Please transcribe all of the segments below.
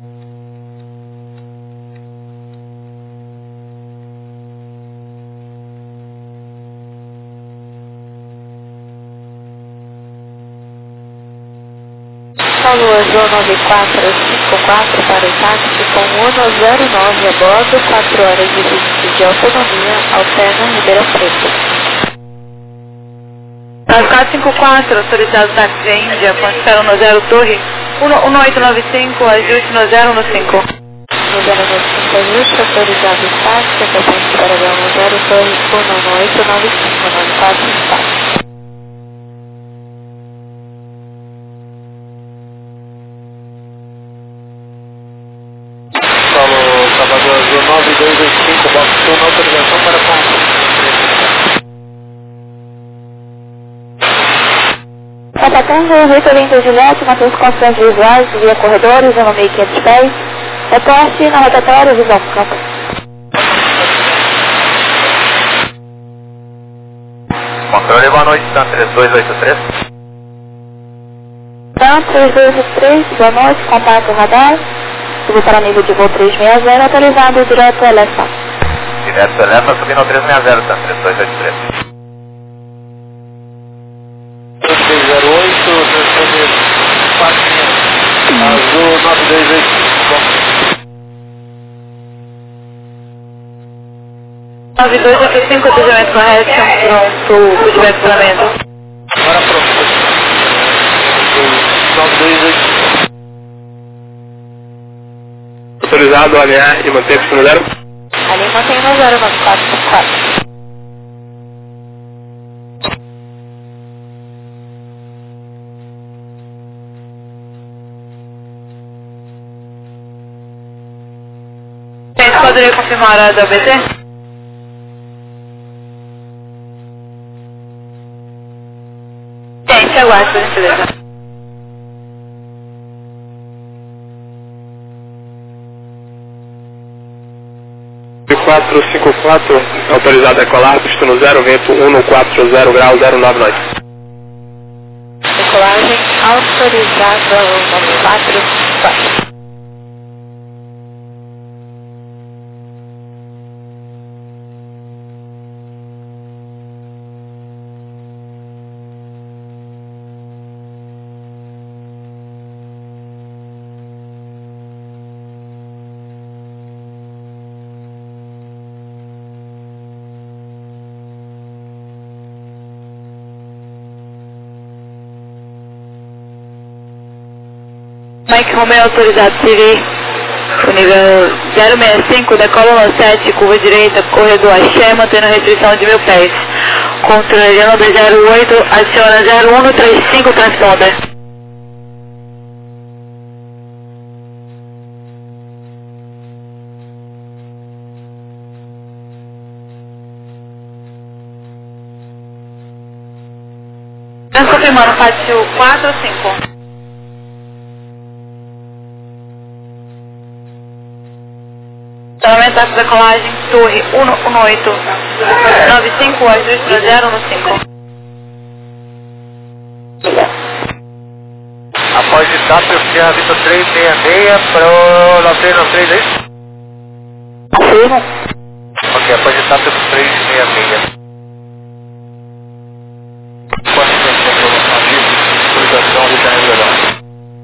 Paulo Azul 9454 para o táxi com Uno 09 a bordo, 4 horas e 20 de autonomia, alterna Ribeirão Preto. 454, autorizado táxi da Índia, Ponte no 0 Torre, 1895, ajuste no 015. No 095, ajuste, autorizado táxi, até Ponte Paragão no 0 Torre, 1895, 9454. Salvador Azul 9285, box 1, autorização para ponto. Sapatão, Vitor Lindo Juliette, Matheus Constante Visuais, via corredores, 1.500 pés. Reporte na rotatória, visão campo. Controle, boa noite, TAM 3283. TAM 3283, boa noite, contato radar. Subo para nível de voo 360, atualizado direto Elefa. Direto Elefa, subindo 360, TAM 3283. 308, responder 400, Azul 9285. 9285, atendimento correto, pronto, feedback planejamento. Agora pronto. 9285. Autorizado a alinhar e manter o no 0? Ali mantém no 09454. Poderia confirmar a da BT? Gente, aguarde, por gentileza. De 454, autorizado a decolar, pista no 0, vento 140 grau 09 noite. Decolagem autorizada ao 9454. Mike Romeo, autorizado Siri, o nível 065, decola no 7, curva direita, corredor Axé, mantendo a restrição de 1000 pés. Controle 208, adiciona 0135, transponder. Confirmando, pátio 4 ou 5? Aumenta a decolagem, torre 118, 95, ajuste para 015. Após de TAP, eu fiquei a Vitor 366 para o 9393, é isso? Afirma. Ok, após de TAP, eu 366. Quanto tempo tem informação aqui? Autorização de Janeiro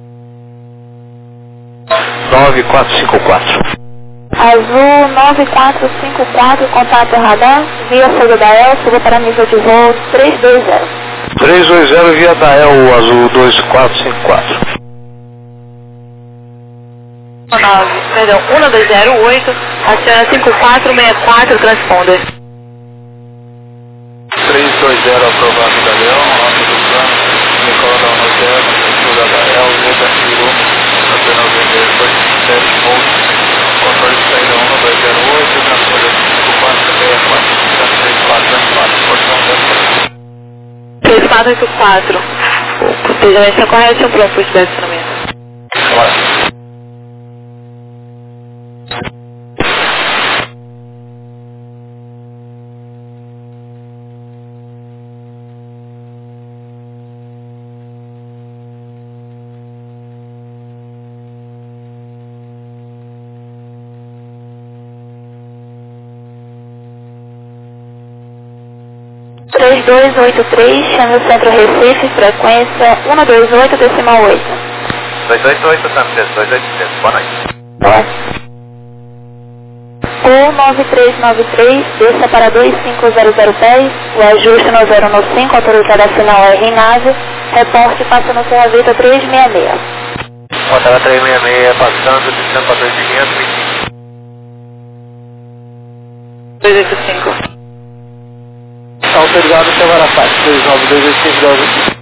9454. Azul 9454, contato radar, via Fogo da El, suba para nível de voo 320. 320 via Dael, Azul 2454. 1208, aciona 5464, transponder. 320 aprovado da Leão, nome do plano, Nicola da Hotel, Sul da Dael, Leda Firu, Nacional Vendedor, 7 Monte. Controle de saída 1208, transponder 5464, portão 3484. O procedimento está correto, um pronto para o estacionamento. Bora. 12283, chame o Centro Recife, frequência 128,8. 288, tá, 283, boa noite. Boa. Ou 9393, desça para 25000 pés, o ajuste no 095, autorizada a sinal R em nave, reporte passando com a Vita 366. Rota 366, passando, descendo para 2500, 285. autorizado, seu Arafat, 29285,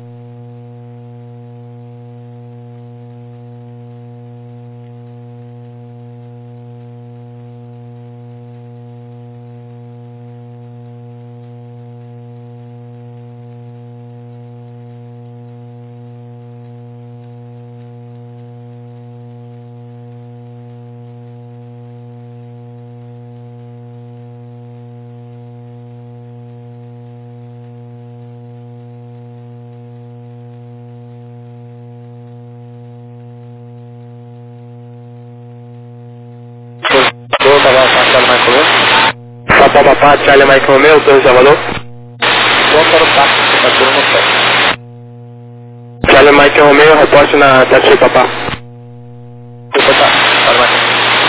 Papá, Charlie Mike Romeo, Torre Salvador. Vamos para o parque, está tudo no pé. Charlie Mike Romeo, reporte na Tati Papá. Papá, para mais.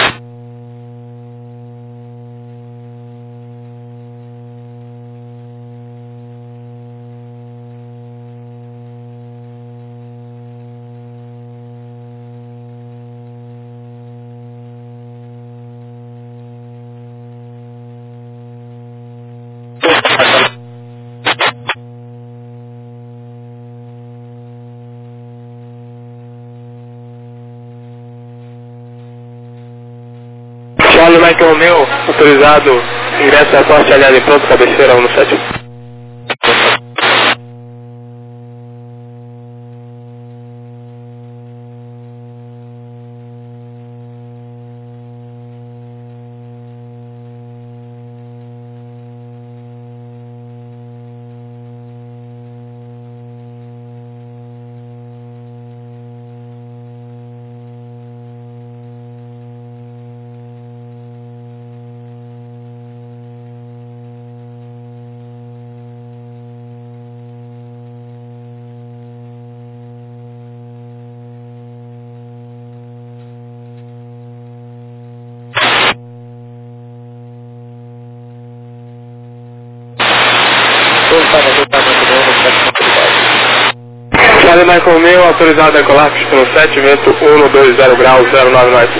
Charlie Mike Romeo, autorizado, ingresso a porte aliado em pronto, cabeceira 17. Charlie Mike Romeo, autorizado a decolar, pista 7, vento 120 graus, 09 norte.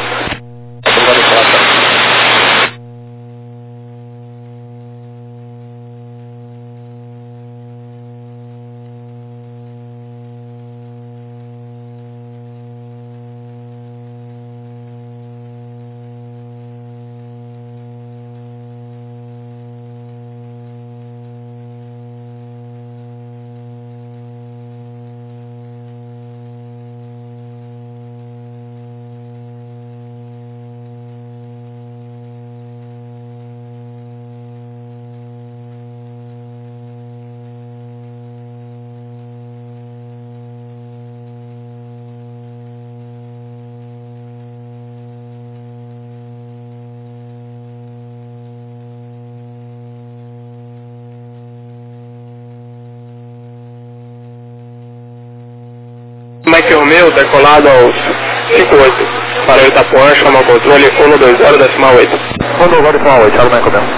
Mike Romeo, decolado aos 58, para o Itapuã, chama o controle 120,8. 120,8, Charlie Mike Romeo.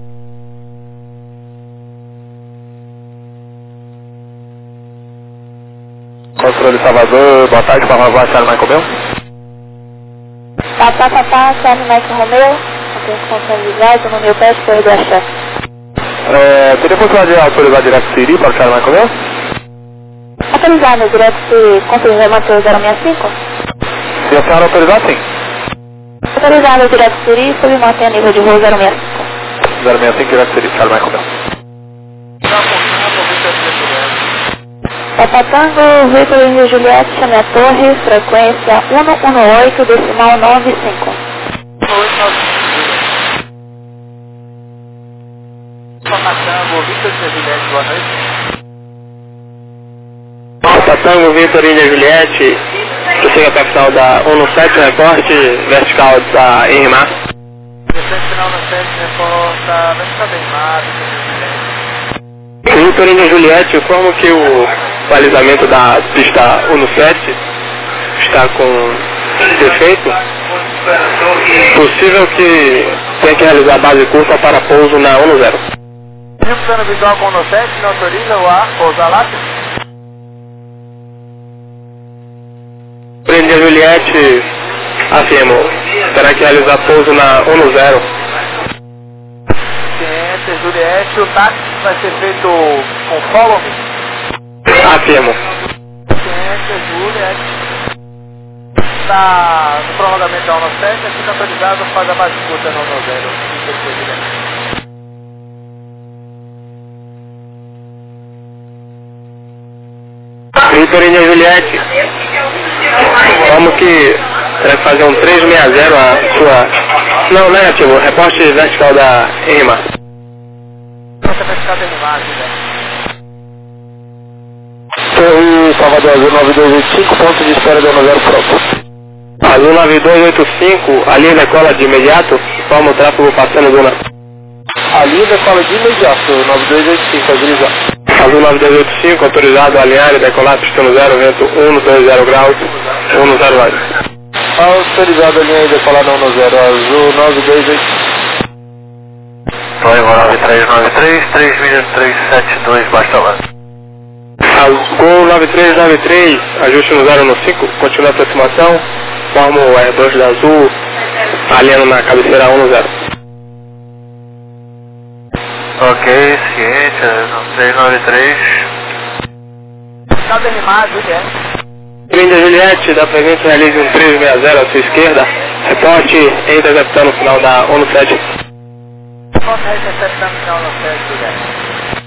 Controle Salvador, boa tarde, para favor, Charlie Mike Romeo. Papá, Charlie Mike Romeo, atenção centralizado no meu pé, Torre do Axé. Teria possibilidade de autorizar direto Siri para o Charlie Mike Romeo? Autorizado direto se confirmar manter o 065? Se a senhora autorizar, sim. Autorizado direto Siri, submantém a nível de voo 065. 065, direto Siri, Charlie Mike Romeo. Papa Tango, Vitor e Juliette, chame a torre, frequência 118, decimal 95. Papa Tango, Vitor e Juliette, boa noite. Papa Tango, Vitor e Juliette, chega até a final da 17, reporte vertical da IRMAR. Final no 7, reporta vertical da IRMAR, Vitor Índia Juliette, informo que o balizamento da pista 17 está com defeito. Possível que tenha que realizar base curta para pouso na 10. Plano visual com 17, não autoriza o ar pousar lá? Índia Juliette, afirmo, terá que realizar pouso na 10. Ciência, Juliette, o táxi vai ser feito com follow me? Afirmo. Ciência, Juliette. No prolongamento da 17, aqui autorizado, faz a base curta no 10. Vitor Índia Juliette, como que terá que fazer um 360 a sua... Não, negativo, reporte vertical da EMA. Nossa vertical da imagem, né? Torre Salvador Azul 9285, ponto de espera da 10 próprio. Azul 9285, a linha decola de imediato, forma o tráfego passando Duna. A linha decola de imediato, 9285, agilizar. Azul 9285, autorizado a alinhar e decolar, pistando 0, vento 120 graus, 10 watts. Autorizado a alinhar e decolar na 10, Azul 9285. Torre 9393, 3 milhas 372, baixa lá. Azul 9393, ajuste no 0 no 5, continua a aproximação, forma o R2 da Azul, alinhando na cabeceira 10. Ok, ciente, 393. Vertical da imagem, Juliette. Índia Juliette, da presente realize um 360 à sua esquerda, reporte interceptando no final da 17. Quanto é recepção no final 17, Juliette?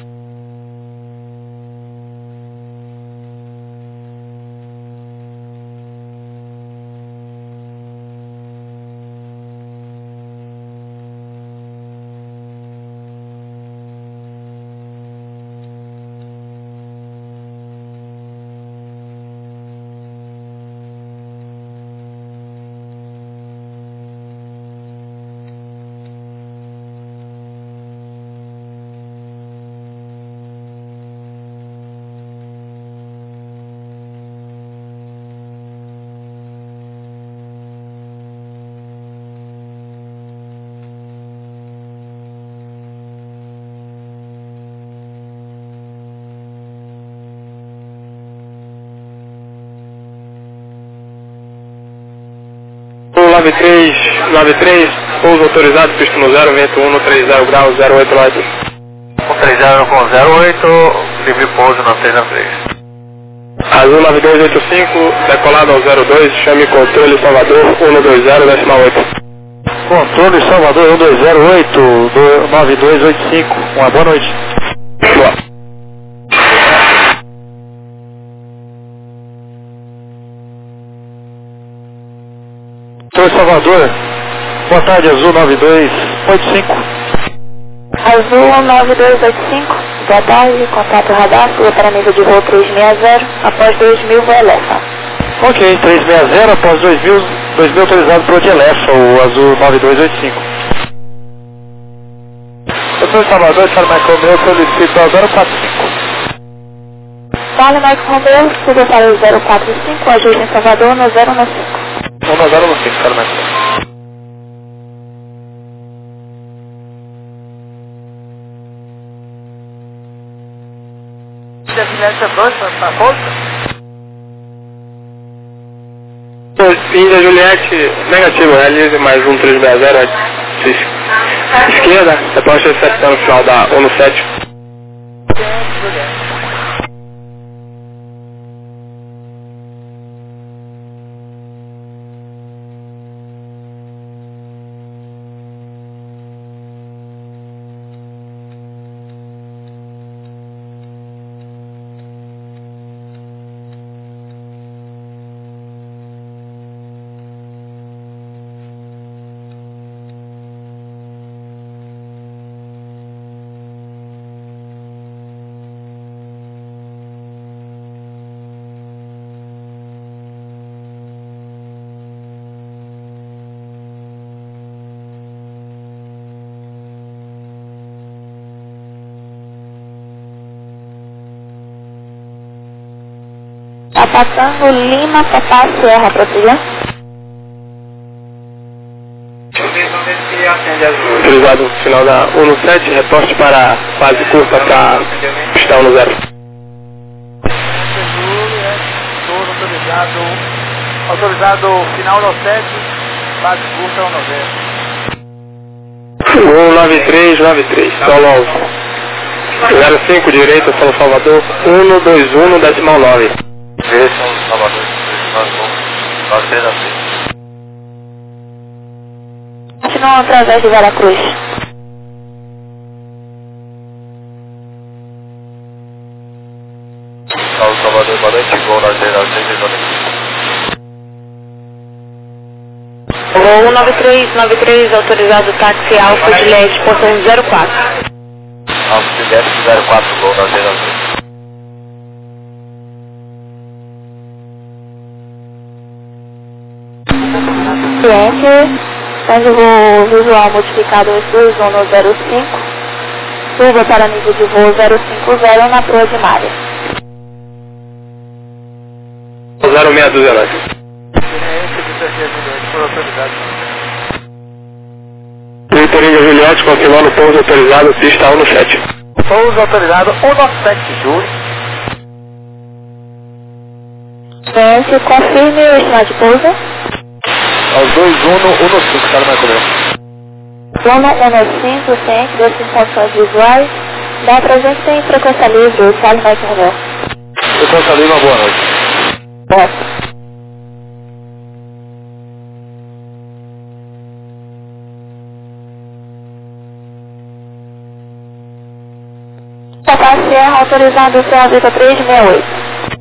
Azul 9393, pouso autorizado, pista no 0, vento 130 graus, 08 watts. 130 com 08, livre pouso na 393. Azul 9285, decolado ao 02, chame controle Salvador 120,8. Controle Salvador 1208, 9285, uma boa noite. Boa. Torre Salvador, boa tarde, Azul 9285. Azul 9285, boa tarde, contato radar, sua para nível de voo 360, após 2000 voo Elefa. Ok, 360 após 2000 autorizado para o de Elefa, o Azul 9285. Torre Salvador, Charlie Michael Romeo, solicito a 045. Charlie Mike Romeo, suba para o 045, ajuste em Salvador no 015. 1 a 0 no 5, Charlie Michael. Juliette 2, para pouso? Índia Juliette, negativo, realize mais um 360 à esquerda, reporte recepção no final da 17. Ciência, Juliette. Papa Tango, Lima, Papa Sierra, prosseguir. Autorizado final da 17, reporte para fase curta para pista 10. Autorizado final no 7, fase curta 10. Gol 9393, solo 05 direita, São Salvador, 121 decimal 9. São Salvador, 9 Continua através de Veracruz. São Salvador, valente, gol na 06 Gol 9393, autorizado táxi Alfa de Leste, portão 04. Alfa de 04, gol na 06. Cliente, faz o voo visual modificado S2 no 05, suba para nível de voo 050 na proa de Mária. 0619. Vitorino Juliette, confirmando pouso autorizado, pista 17. Pouso autorizado 17, Júlio. Cliente, confirme o estimado de pouso. Aos 2115, está no Marco Zona 15, ciente dessas condições visuais. Da presente tem frequência livre, o Charlie Mike Romeo. Frequência livre, uma boa noite. Certo. Papa Sierra, autorizado o céu Vita 368.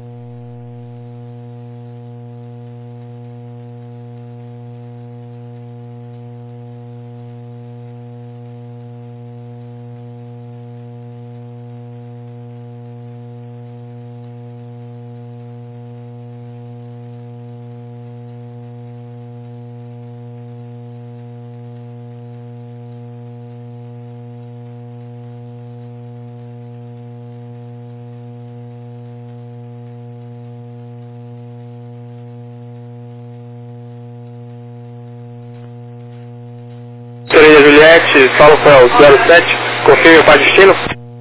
Vitorino Juliette, falo com o 07, confirme para destino.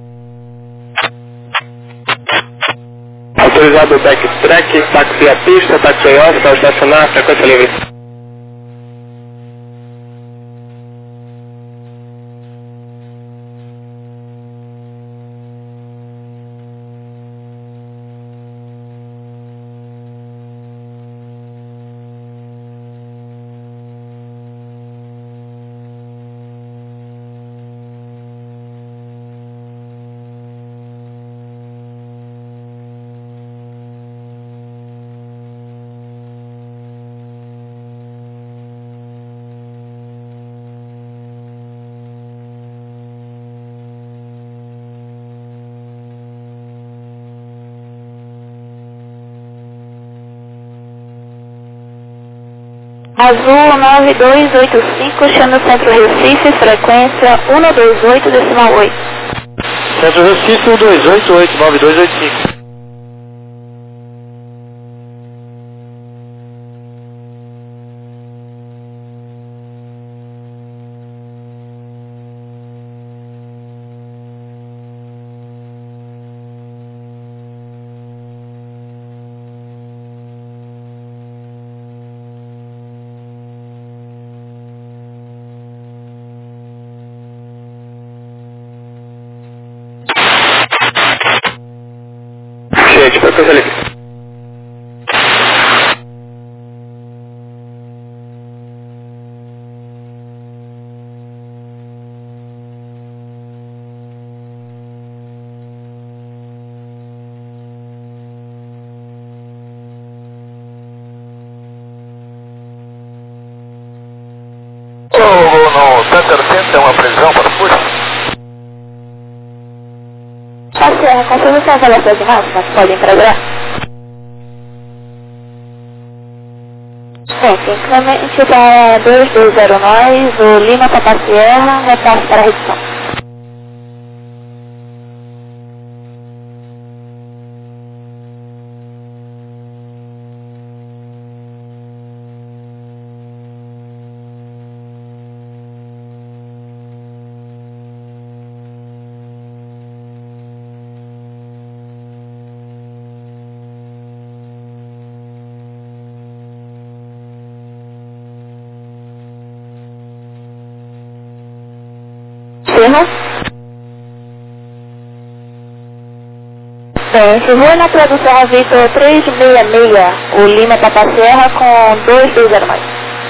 Autorizado o backtrack, táxi a pista, táxi off, para estacionar, frequência livre. Azul 9285, chama o Centro Recife, frequência 128 decimal 8. Centro Recife 1288 9285. Gente, frequência livre. No Center tem uma previsão para depois? Sierra, confirma se as avaliações máximas podem integrar? Sim, incremento para 220 nós, o Lima Papa Sierra, repasse para a redução. Serra. Bem, se for na tradução Vitor 366, o Lima Papa Serra com 220 mais.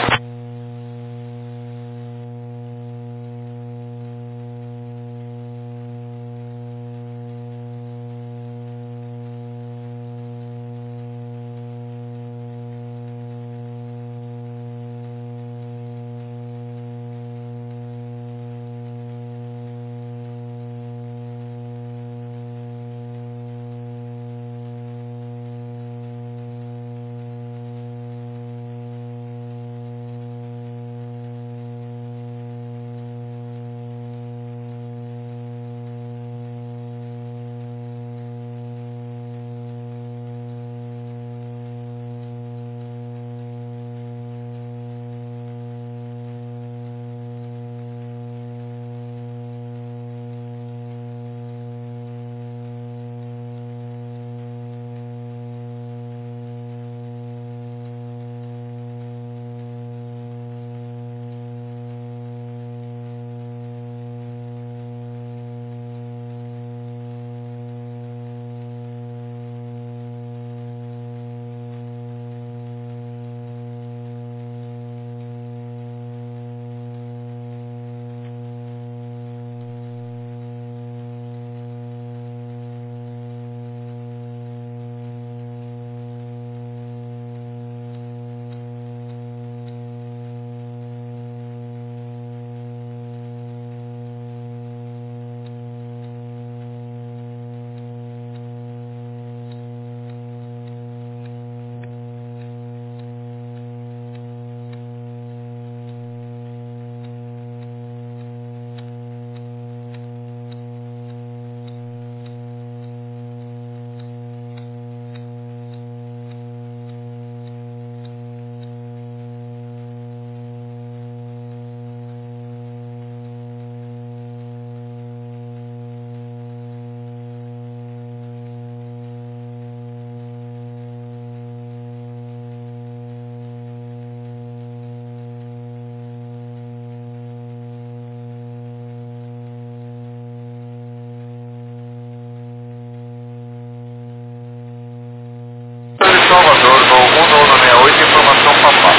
Salvador, voo 1168, informação Papá.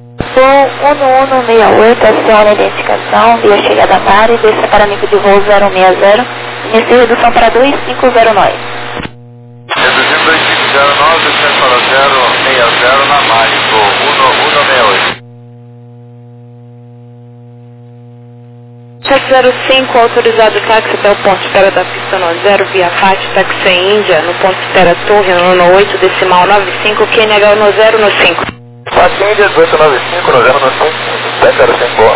Voo 1168, acione a identificação, via chegada Mari, desça para amigo de voo 060, inicie redução para 2509. Reduzindo 2509, descendo para 060 na Mari, voo 1168. 705, autorizado táxi até o ponto de espera da pista no 0, via FAT, táxi Índia, no ponto de espera Torre, no 8, decimal 95, QNH no 0, no 5. FAT Índia 1895, no 0, no 5, 705, boa.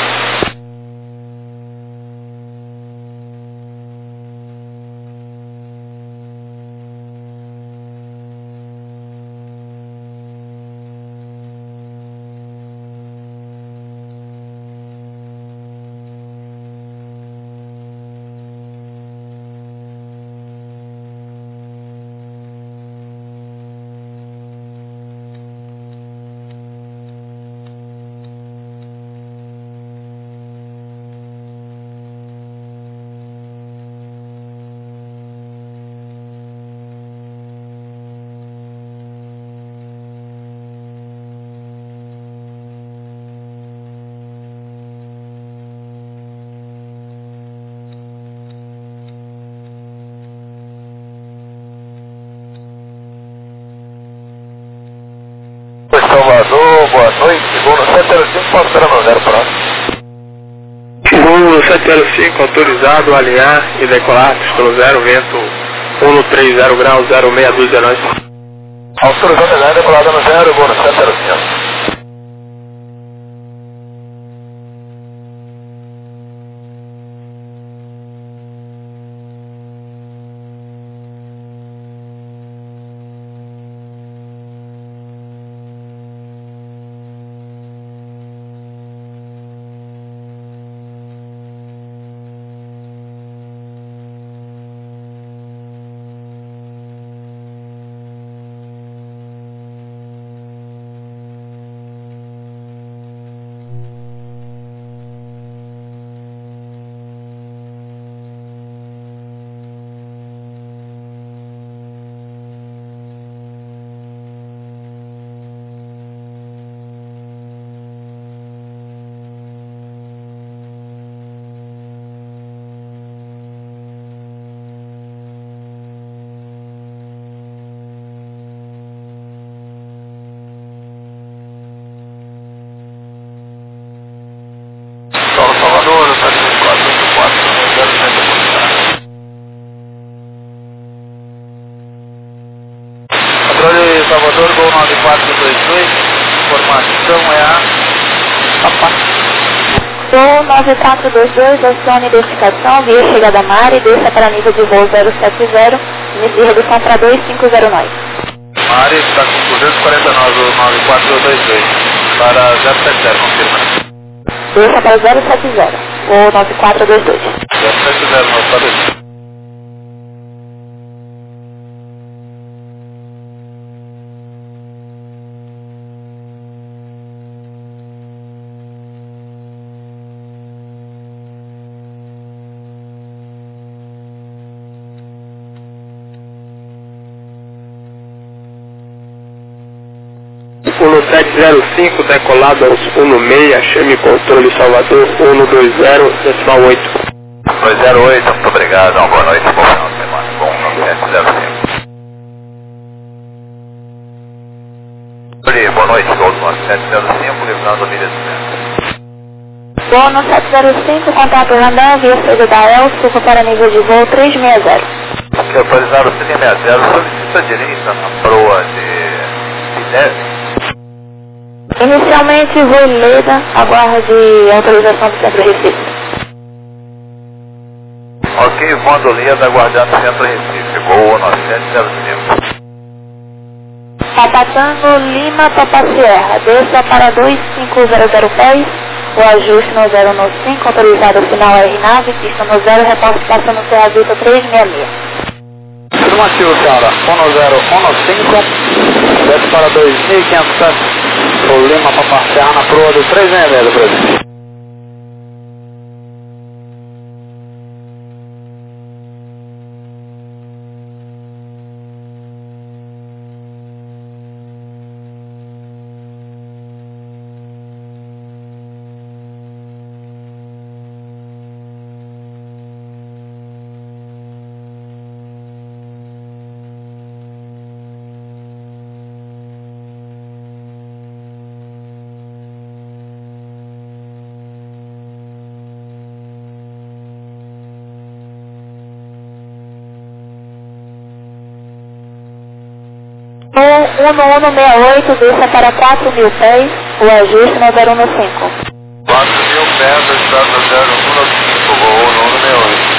Salvador, boa noite, voo no 705, pode esperar no 0 próximo. Voo 705, autorizado, alinhar e decolar, pelo 0, vento 130 graus, 06219. Autorizado, alinhar e decolada no 0, voo no 705. informação é a... Voo 9422, acione identificação, via chegada Mari, desça para nível de voo 070, inicie redução para 2509. Mari está com 249, 9422, para 070, confirma. Desça para 070, voo 9422. 070, 9422. Uno 705, decolado aos 16, chame controle Salvador, 120,8. 208, muito obrigado, uma boa noite, bom final de semana, bom 9705. Boa noite, Gol 9705, livrando a milha de centro. Voo 705, contato Randão, via saída da El, suco para nível de voo 360. Ok, autorizado 360, solicita direita na proa de 10. Inicialmente, voo Leda, aguarde autorização do Centro Recife. Ok, voando Leda, aguardando Centro Recife, Gol 9705. Papatango, Lima, Papa Sierra, desça para 2500 pés, o ajuste no 095, autorizado final RNAV, pista no 0, reporte passando no Serra Vita 366. Afirmativo, senhora. 1015, desce para 2.500 pés, o Lima para passear na proa do 366 do Brasil. Voo 1168, desça para 4.000 pés, o ajuste no 015. 4.000 pés, estado 015, Gol 168.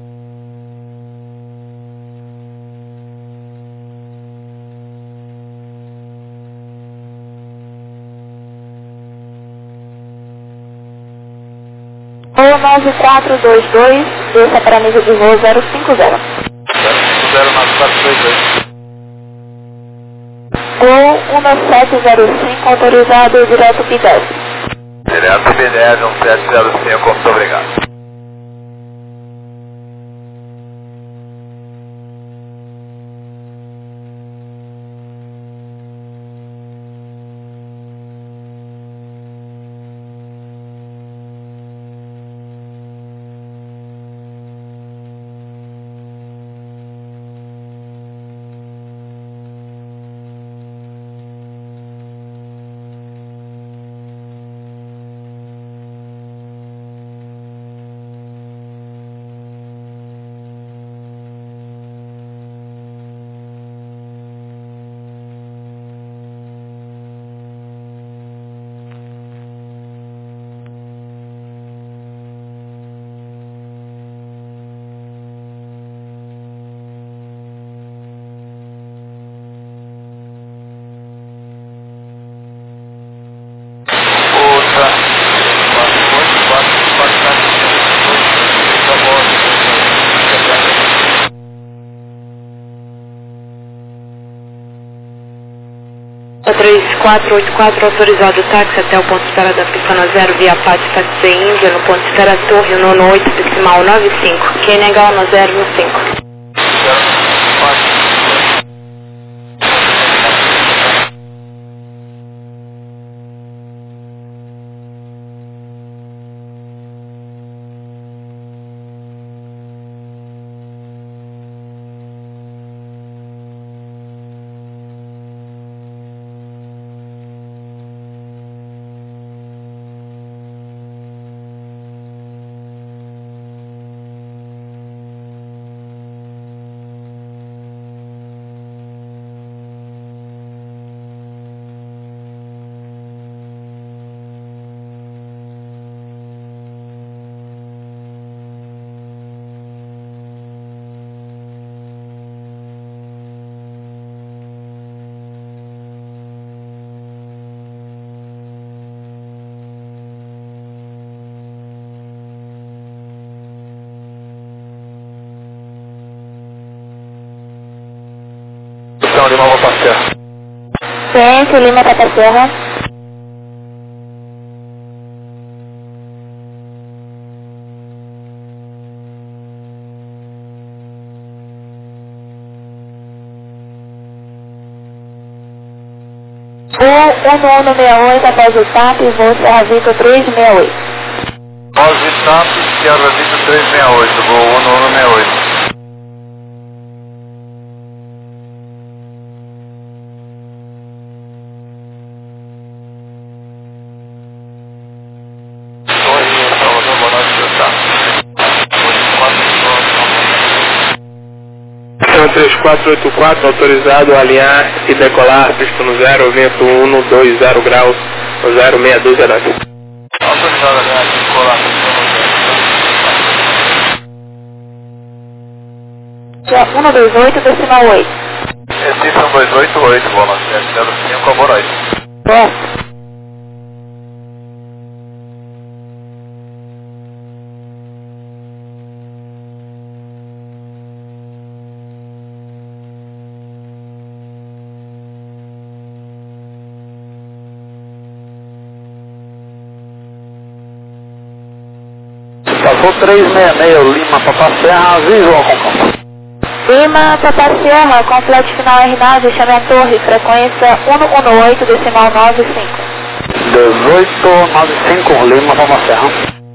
Voo 9422, desça para nível de voo 050. 050, 9422. Voo 1705, autorizado direto P10. Direto B10, 1705, muito obrigado. A 3484, autorizado táxi até o ponto de espera da pista na 0, via Pátio Táxi Índia, no ponto de espera Torre, nono 8, decimal 95, QNH no 015. Silêncio, Lima Papa Serra. Voo 1168 após o TAP, voo Serra Vitor 368. Nós TAP, Serra Vitor 368, voo 1168. Então 3484, autorizado a alinhar e decolar, pista no 0, vento 120 graus, 06209. Autorizado a alinhar e decolar, pista no 128, decimal 8. Recife 288, bola 705, Albornoz. Certo. Passou 366, Lima Papa Serra, visual com campo. Lima Papa Serra, complete final R9, chame a torre, frequência 118, decimal 95. 1895, Lima Papa Serra.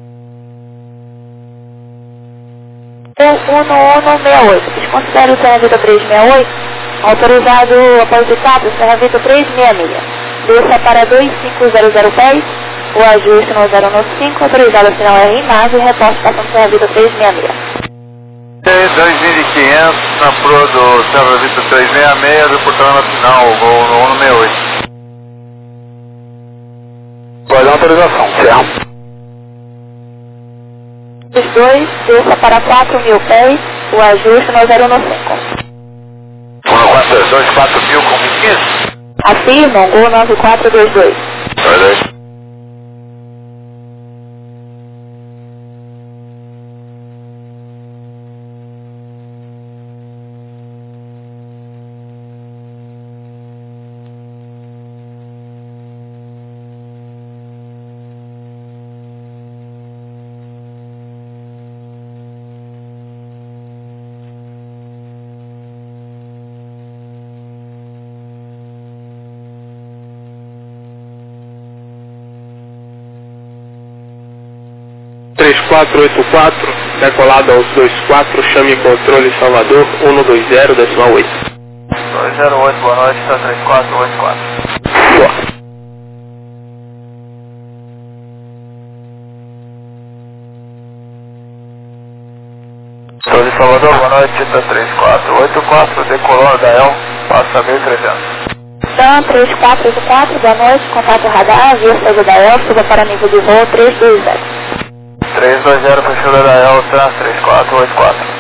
1168, desconsidere o Serra Vitor 368, autorizado após o TAP, Serra Vitor 366. Desça para 25000 pés, o ajuste no 095, autorizado final R9, reposte passando Serra Vitor 366. 2500 na proa do Serra Vitor 366, reportando a final, voo no 168. Vai dar autorização, Serra. Os dois, desça para 4000 pés, o ajuste no 095. 142, 4000 com 15? Afirmam, Gol 9422. Verdade. quatro, decolado aos 24, chame controle Salvador, 120, decimal 8. 208, boa noite, está 3484. Estou de Salvador, boa noite, está 3484, decolou da El, passa 1300. Então, 3484, boa noite, contato radar, via saída da EL, suba para nível de voo 320. 320, fechada da El, trans 3484.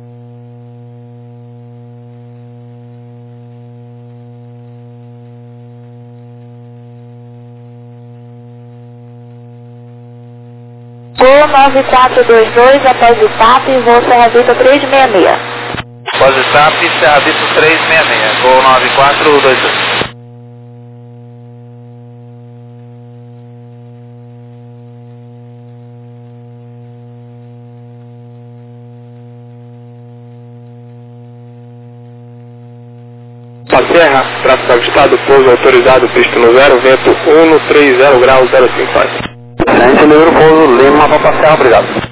Voo 9422, após o TAP, voo Serra Vitor 366. Após o TAP, Serra Vitor 366, voo 9422. Serra, tráfego avistado, pouso autorizado, pista no 0, vento 130 graus, 055. Excelente, livre pouso, Lima Papa Serra, obrigado.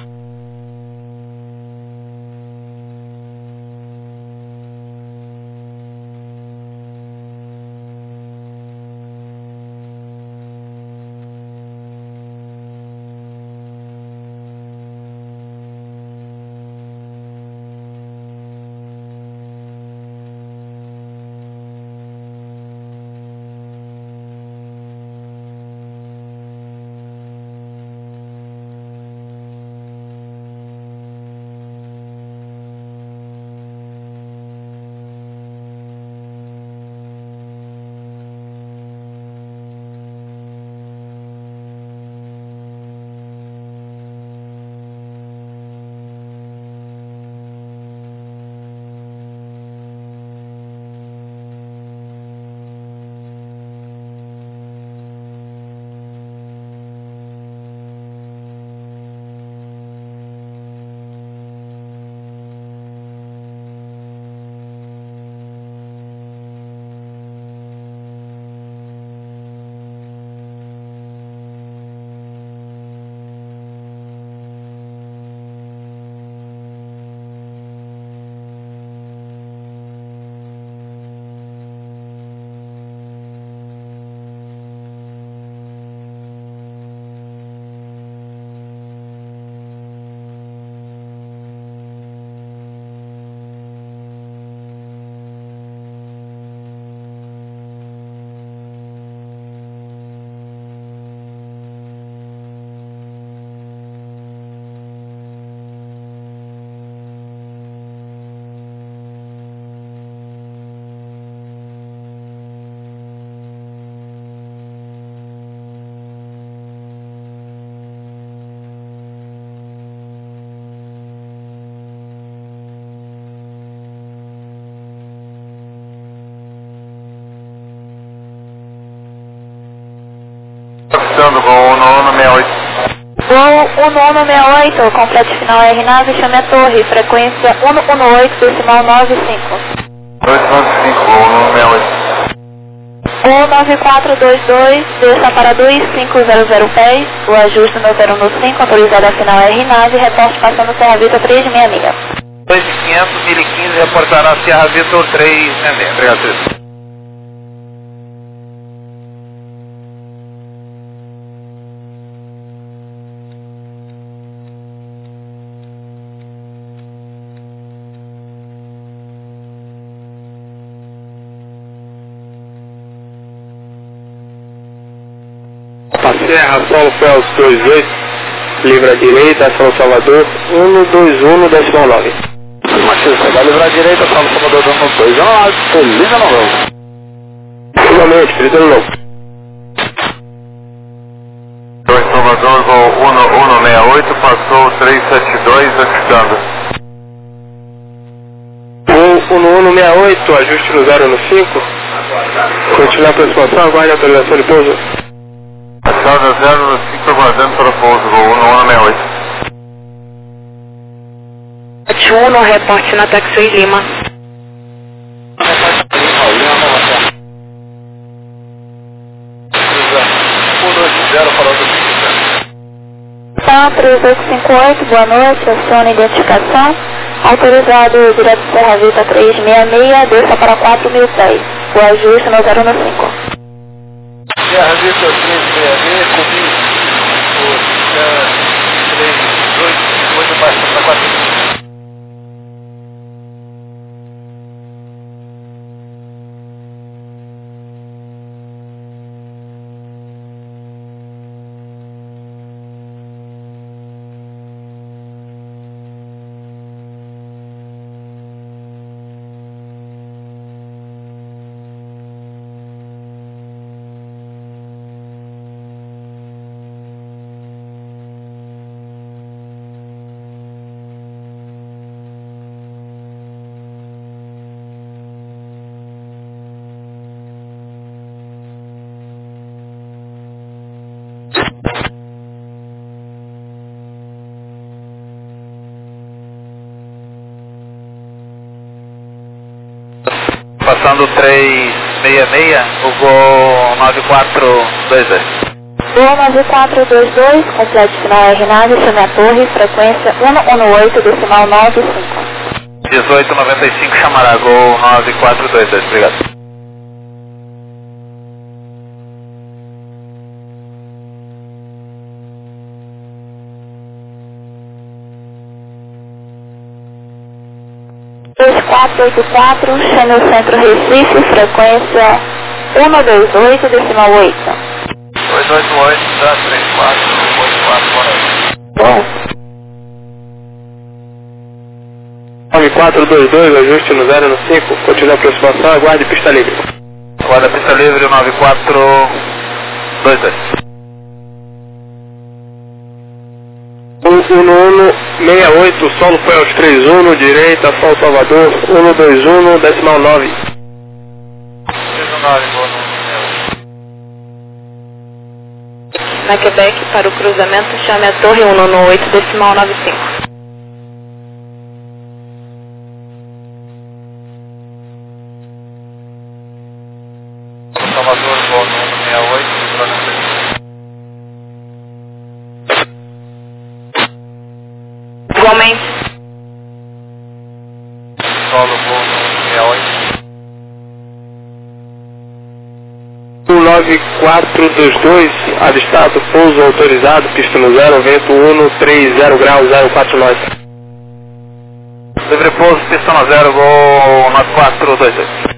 Passando Gol 1168. Gol 1168, completo final R9, chame a torre, frequência 118, decimal 95. 295, Gol 1168. Gol 9422, desça para 2500 pés, o ajuste no 0 no 5, autorizado a final R9, reporte passando Serra Vitor 366. 2500, 1015, reportará Serra Vitor 366. Obrigado, senhor. Serra, Solo Fels 28, livre à direita, São Salvador, 121, decimal 9. Matias, vai livrar a direita, Solo Salvador dando 2. Linda não vamos. Finalmente, Pedro Novo. 2 Salvador, Gol 1168, passou 372, ajustando. Gol 1168, ajuste no 0 no 5. Continuar a aproximação, aguarde a autorização de pouso. Passada 0 no 5, aguardando para o pouso, Gol 1168. 71, reporte na Taxi Lima. Tá, 3858, boa noite, aciona identificação. Autorizado direto Serra Vitor 366, desça para 4.000 pés. O ajuste no 0 no 5. Serra Vitor 366, comigo. 328, baixa para 4. Passando 366, o Gol 9422. Gol 9422, completo final R9, chame a torre, frequência 118, decimal 95. 1895, chamará Gol 9422, obrigado. quatro, chame o centro Recife, frequência 128, decimal 8. 288, tá, 3484, boa noite. Bom, 9422, ajuste no 0 no 5. Continua a aproximação, aguarde pista livre. Guarda pista livre 9422. 1168, solo foi aos 31, direita, São Salvador, 121, decimal 9. 19, Gol 1168. Na Quebec, para o cruzamento, chame a torre 118, decimal 95. Salvador, Gol 1168, livramento. Igualmente. Solo Gol 1168. 19422, avistado, pouso autorizado, pista no 0, vento 130 graus, 049. Livre pouso, pista no 0, Gol 9422.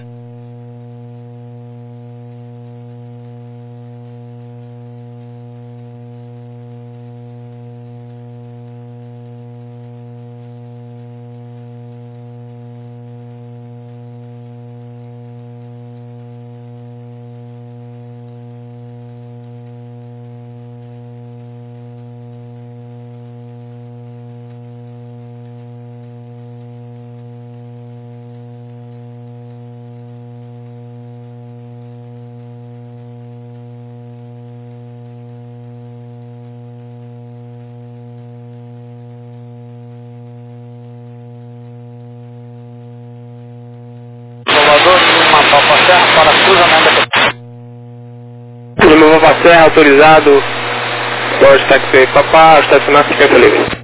Serra, autorizado. Dodge Taxi Papá, estacionar frequência livre.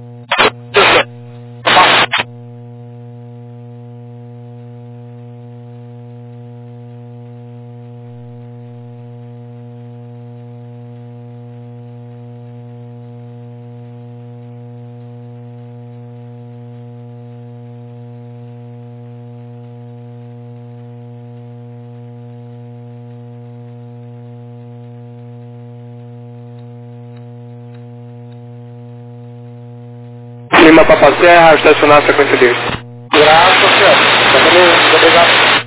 Lima Papa Serra, estacionar frequência livre. Graças, senhor. Tá beleza, muito obrigado.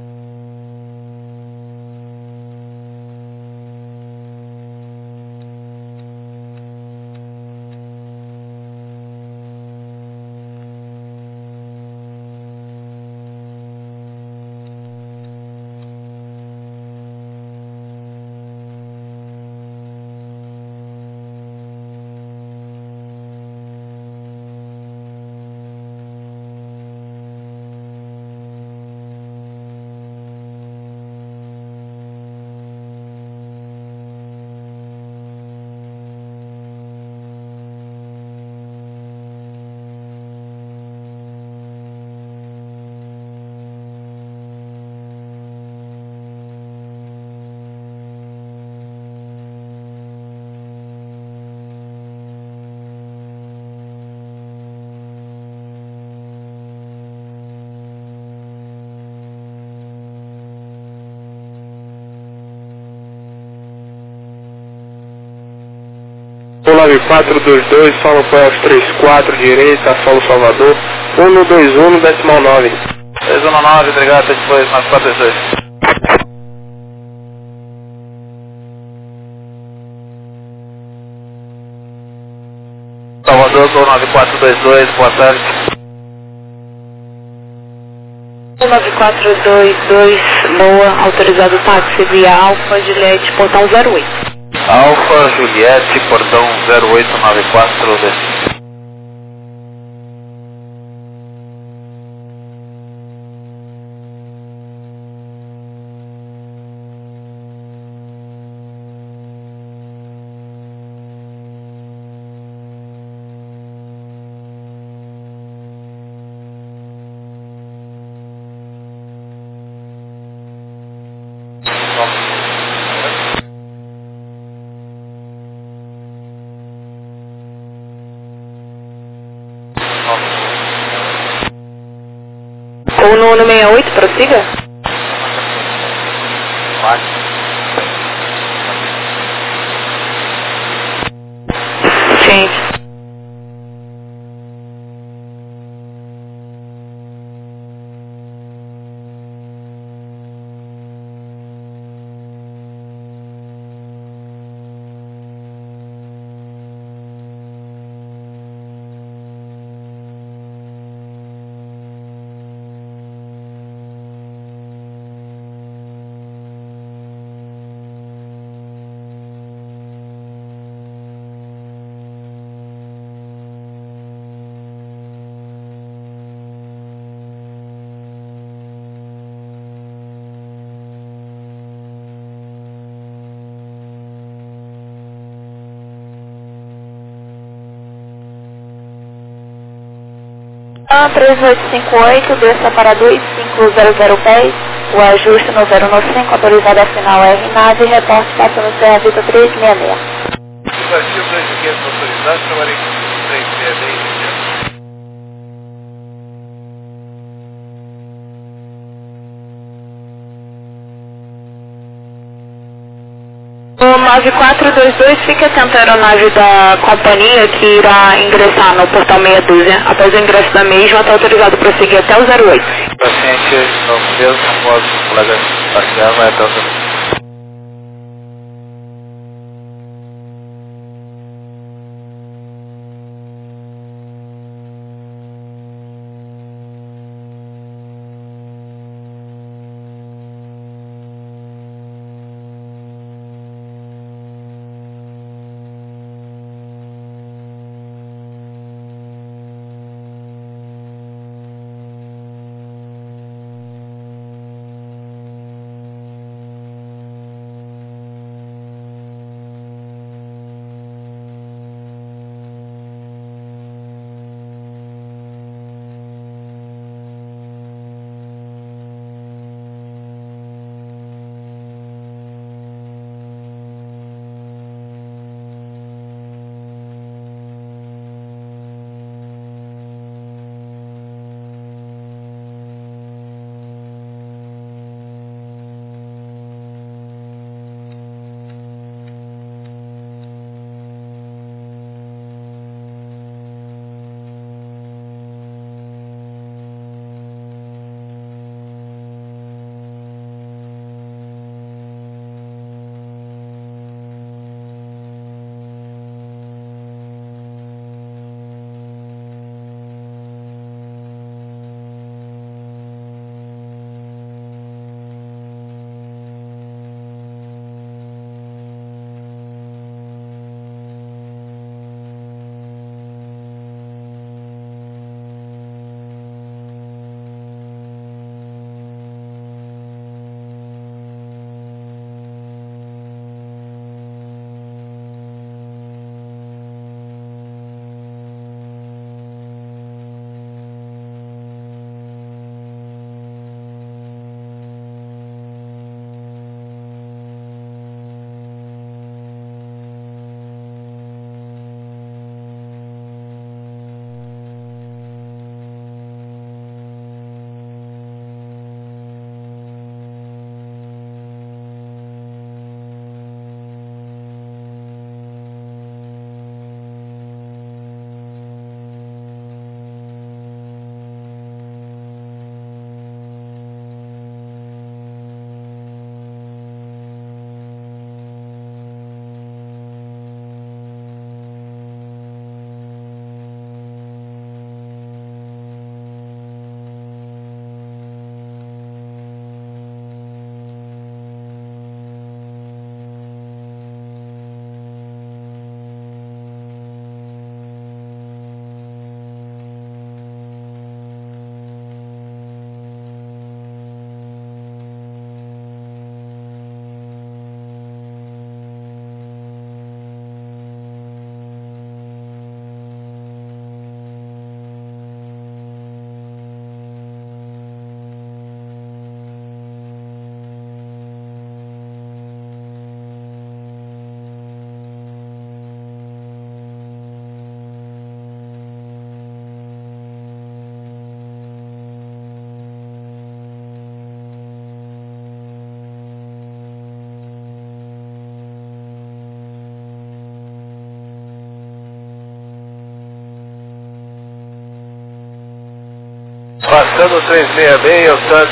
O 9422, solo Poios 34, direita, solo Salvador, 121, decimal 9. 319, obrigado, até depois, 9422. Salvador, Gol 9422, boa tarde. 9422, boa, autorizado táxi via Alfa Juliette, portão 08. Alfa Juliette, portão 0894, desce. Ou no 68, prossiga? Sim. A 3858, desça para 2500 pés, o ajuste no 095, autorizado a final R nave, reporte passando Serra Vitor 366. Brasil 2500 autorizado, trabalhei com 366. O 9422, fique atento à aeronave da companhia que irá ingressar no portão meia dúzia. Após o ingresso da mesma, está autorizado para seguir até o 08. Paciente, no mesmo modo, o colega parcial vai até o 08. Passando o 366, o TAN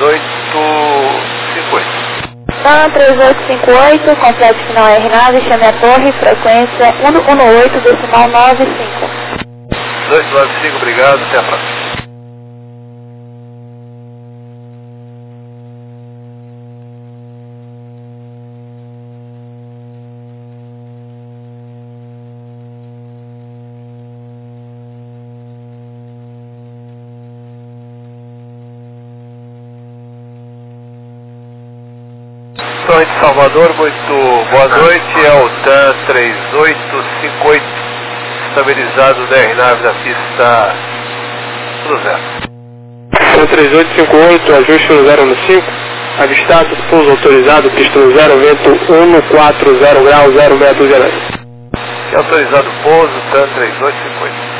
3850. TAN 3858, complete final R9, chame a torre, frequência 118, decimal 95. 295, obrigado, até a próxima. Torre de Salvador, muito boa noite, é o TAN 3858, estabilizado da R9 da pista Cruzeiro. TAN 3858, ajuste no 015, avistado, pouso autorizado, pista no 0, vento 140 graus, 062. É autorizado o pouso, TAN 3858.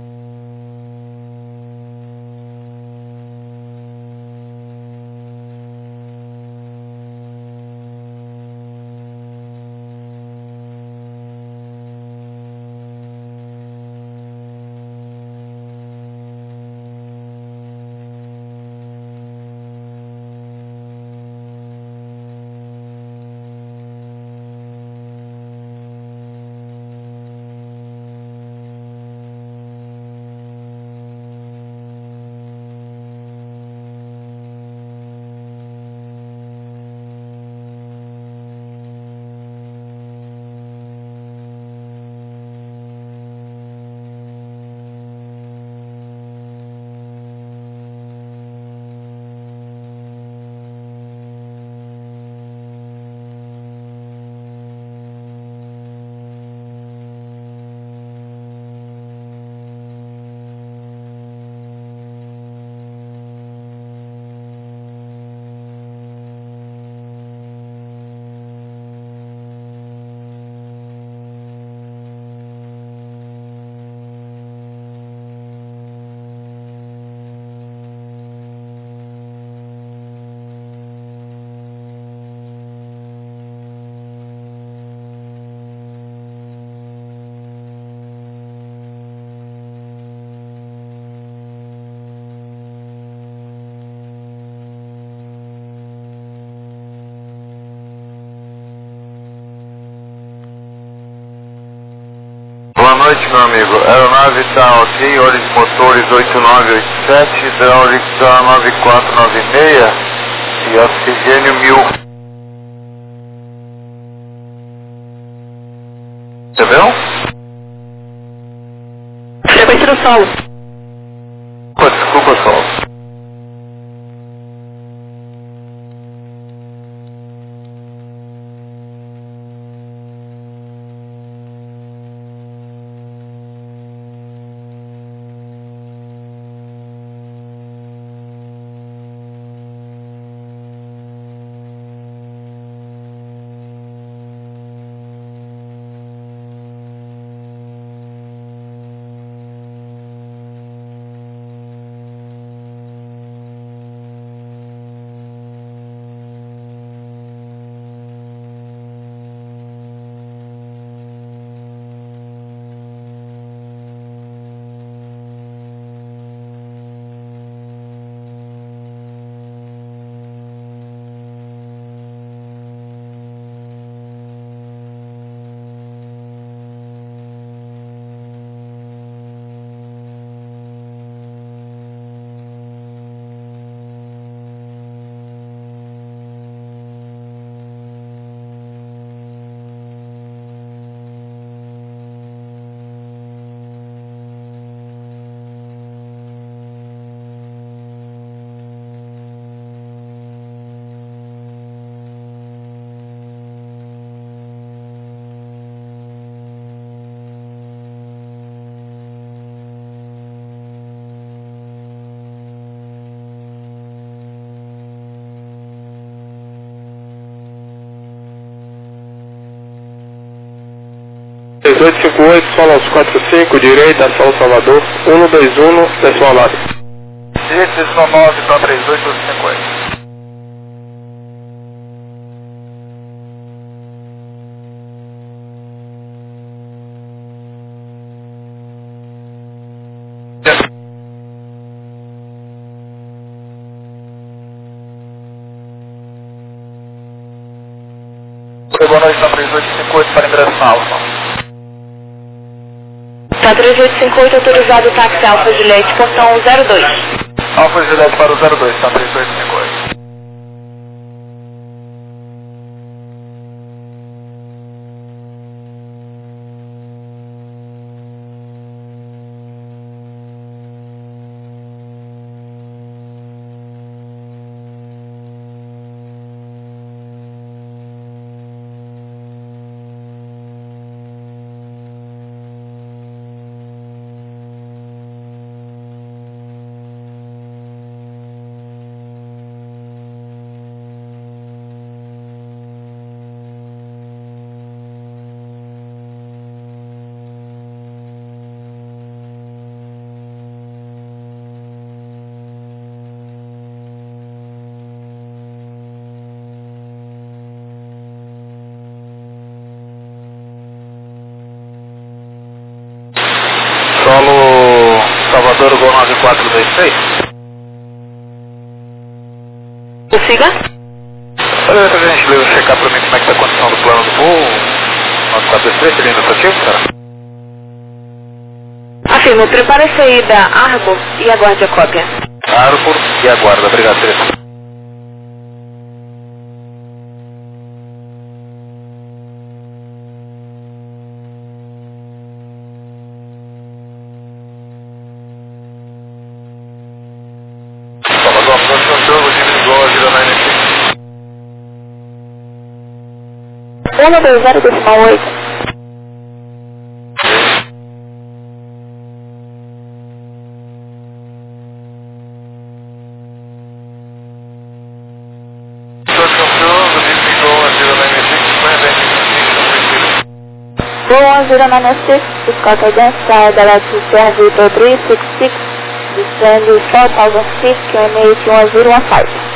Boa noite, meu amigo. Aeronave está ok, olhos de motores 8987, hidráulica 9496 e oxigênio 1000. Entendeu? Frequência do solo. Desculpa, solo. TAN 3858, solo aos 45, direita, São Salvador, 121, decimal 9. Direito, decimal 9, TAN 3858. boa noite, está 3858 para ingresso na Alfa. Tá 3858, autorizado o táxi Alfa Juliette, portão 02. Alfa Juliette para o 02, está 3858. Solo Salvador, Gol 9426. Siga. Olha, por gentileza, checar para mim como é que está a condição do plano do voo. 9423, seria ainda ativo, cara? Afirmo, prepare a saída Arbor e aguarde a cópia. Arbor e aguarda, obrigado, Teresa. Salvador, próximo jogo, Jimmy Gol, ajuda na NC. 120,8. Gol 1096, Scott against Galaxy Victor 366, descend 4000 feet, QNH 1015.